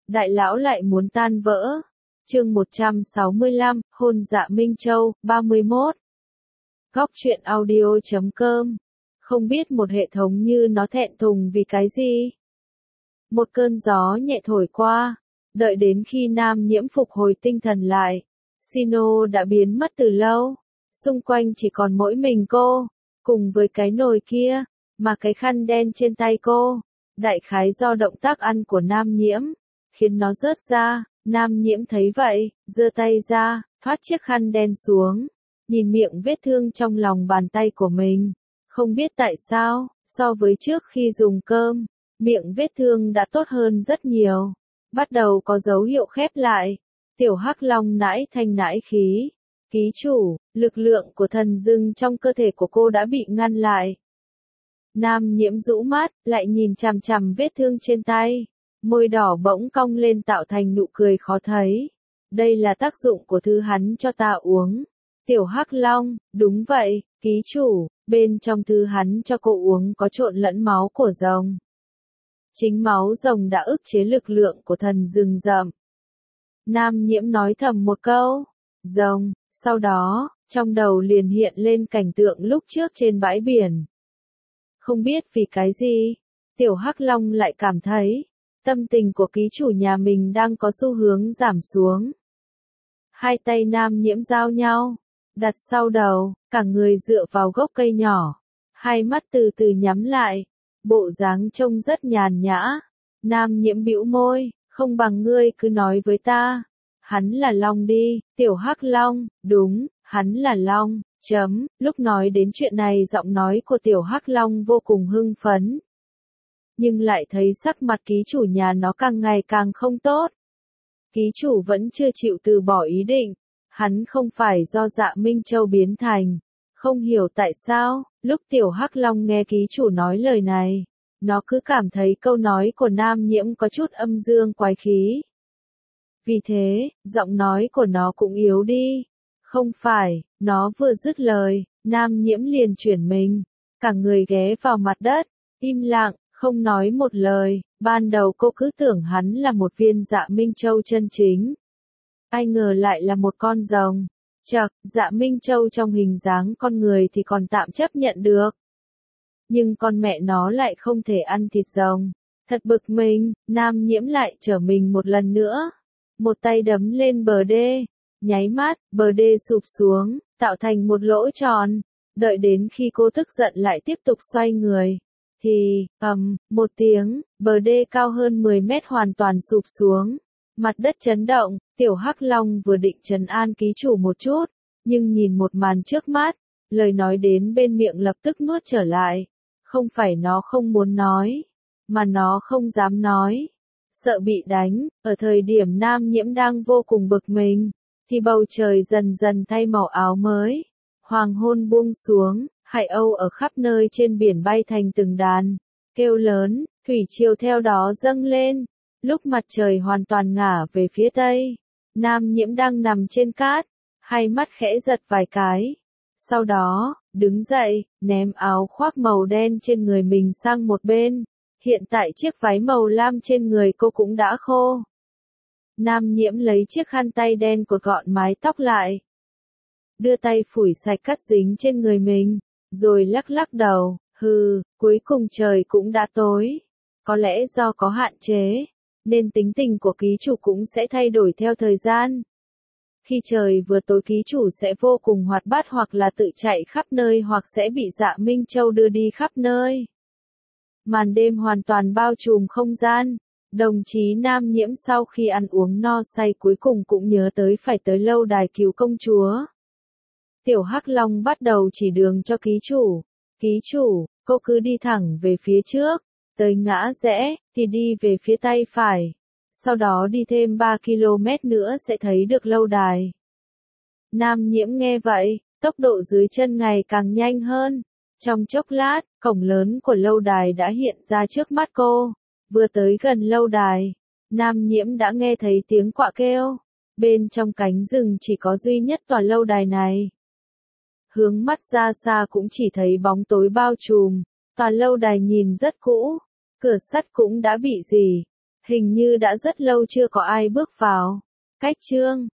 đại lão lại muốn tan vỡ. Chương 165, hôn Dạ Minh Châu, 31. Góc truyện audio.com. Không biết một hệ thống như nó thẹn thùng vì cái gì? Một cơn gió nhẹ thổi qua, đợi đến khi Nam Nhiễm phục hồi tinh thần lại, Sino đã biến mất từ lâu, xung quanh chỉ còn mỗi mình cô, cùng với cái nồi kia, mà cái khăn đen trên tay cô, đại khái do động tác ăn của Nam Nhiễm, khiến nó rớt ra. Nam Nhiễm thấy vậy, giơ tay ra, thoát chiếc khăn đen xuống, nhìn miệng vết thương trong lòng bàn tay của mình. Không biết tại sao, so với trước khi dùng cơm, miệng vết thương đã tốt hơn rất nhiều. Bắt đầu có dấu hiệu khép lại. Tiểu Hắc Long nãi thanh nãi khí. Ký chủ, lực lượng của thần dưng trong cơ thể của cô đã bị ngăn lại. Nam Nhiễm rũ mắt, lại nhìn chằm chằm vết thương trên tay. Môi đỏ bỗng cong lên tạo thành nụ cười khó thấy. Đây là tác dụng của thứ hắn cho ta uống. Tiểu Hắc Long, đúng vậy, ký chủ, bên trong thứ hắn cho cô uống có trộn lẫn máu của rồng. Chính máu rồng đã ức chế lực lượng của thần rừng rậm. Nam Nhiễm nói thầm một câu, rồng, sau đó, trong đầu liền hiện lên cảnh tượng lúc trước trên bãi biển. Không biết vì cái gì, Tiểu Hắc Long lại cảm thấy, tâm tình của ký chủ nhà mình đang có xu hướng giảm xuống. Hai tay Nam Nhiễm giao nhau, đặt sau đầu, cả người dựa vào gốc cây nhỏ, hai mắt từ từ nhắm lại, bộ dáng trông rất nhàn nhã. Nam Nhiễm bĩu môi, không bằng ngươi cứ nói với ta. Hắn là Long đi, Tiểu Hắc Long, đúng, hắn là Long, Lúc nói đến chuyện này giọng nói của Tiểu Hắc Long vô cùng hưng phấn. Nhưng lại thấy sắc mặt ký chủ nhà nó càng ngày càng không tốt. Ký chủ vẫn chưa chịu từ bỏ ý định, hắn không phải do Dạ Minh Châu biến thành. Không hiểu tại sao, lúc Tiểu Hắc Long nghe ký chủ nói lời này, nó cứ cảm thấy câu nói của Nam Nhiễm có chút âm dương quái khí. Vì thế, giọng nói của nó cũng yếu đi. Không phải, nó vừa dứt lời, Nam Nhiễm liền chuyển mình, cả người ghé vào mặt đất, im lặng, không nói một lời. Ban đầu cô cứ tưởng hắn là một viên Dạ Minh Châu chân chính. Ai ngờ lại là một con rồng. Chậc, Dạ Minh Châu trong hình dáng con người thì còn tạm chấp nhận được. Nhưng con mẹ nó lại không thể ăn thịt rồng. Thật bực mình, Nam Nhiễm lại trở mình một lần nữa. Một tay đấm lên bờ đê. Nháy mắt, bờ đê sụp xuống, tạo thành một lỗ tròn. Đợi đến khi cô tức giận lại tiếp tục xoay người. Thì, một tiếng, bờ đê cao hơn 10 mét hoàn toàn sụp xuống. Mặt đất chấn động, Tiểu Hắc Long vừa định trấn an ký chủ một chút, nhưng nhìn một màn trước mắt, lời nói đến bên miệng lập tức nuốt trở lại. Không phải nó không muốn nói, mà nó không dám nói. Sợ bị đánh, ở thời điểm Nam Nhiễm đang vô cùng bực mình, thì bầu trời dần dần thay màu áo mới. Hoàng hôn buông xuống, hải âu ở khắp nơi trên biển bay thành từng đàn, kêu lớn, thủy triều theo đó dâng lên. Lúc mặt trời hoàn toàn ngả về phía tây, Nam Nhiễm đang nằm trên cát, hai mắt khẽ giật vài cái. Sau đó, đứng dậy, ném áo khoác màu đen trên người mình sang một bên. Hiện tại chiếc váy màu lam trên người cô cũng đã khô. Nam Nhiễm lấy chiếc khăn tay đen cột gọn mái tóc lại. Đưa tay phủi sạch cát dính trên người mình, rồi lắc lắc đầu, cuối cùng trời cũng đã tối. Có lẽ do có hạn chế, nên tính tình của ký chủ cũng sẽ thay đổi theo thời gian. Khi trời vừa tối ký chủ sẽ vô cùng hoạt bát hoặc là tự chạy khắp nơi hoặc sẽ bị Dạ Minh Châu đưa đi khắp nơi. Màn đêm hoàn toàn bao trùm không gian. Đồng chí Nam Nhiễm sau khi ăn uống no say cuối cùng cũng nhớ tới phải tới lâu đài cứu công chúa. Tiểu Hắc Long bắt đầu chỉ đường cho ký chủ. Ký chủ, cô cứ đi thẳng về phía trước, tới ngã rẽ, thì đi về phía tay phải. Sau đó đi thêm 3 km nữa sẽ thấy được lâu đài. Nam Nhiễm nghe vậy, tốc độ dưới chân ngày càng nhanh hơn. Trong chốc lát, cổng lớn của lâu đài đã hiện ra trước mắt cô. Vừa tới gần lâu đài, Nam Nhiễm đã nghe thấy tiếng quạ kêu. Bên trong cánh rừng chỉ có duy nhất tòa lâu đài này. Hướng mắt ra xa cũng chỉ thấy bóng tối bao trùm. Tòa lâu đài nhìn rất cũ, cửa sắt cũng đã bị rỉ. Hình như đã rất lâu chưa có ai bước vào. Cách chương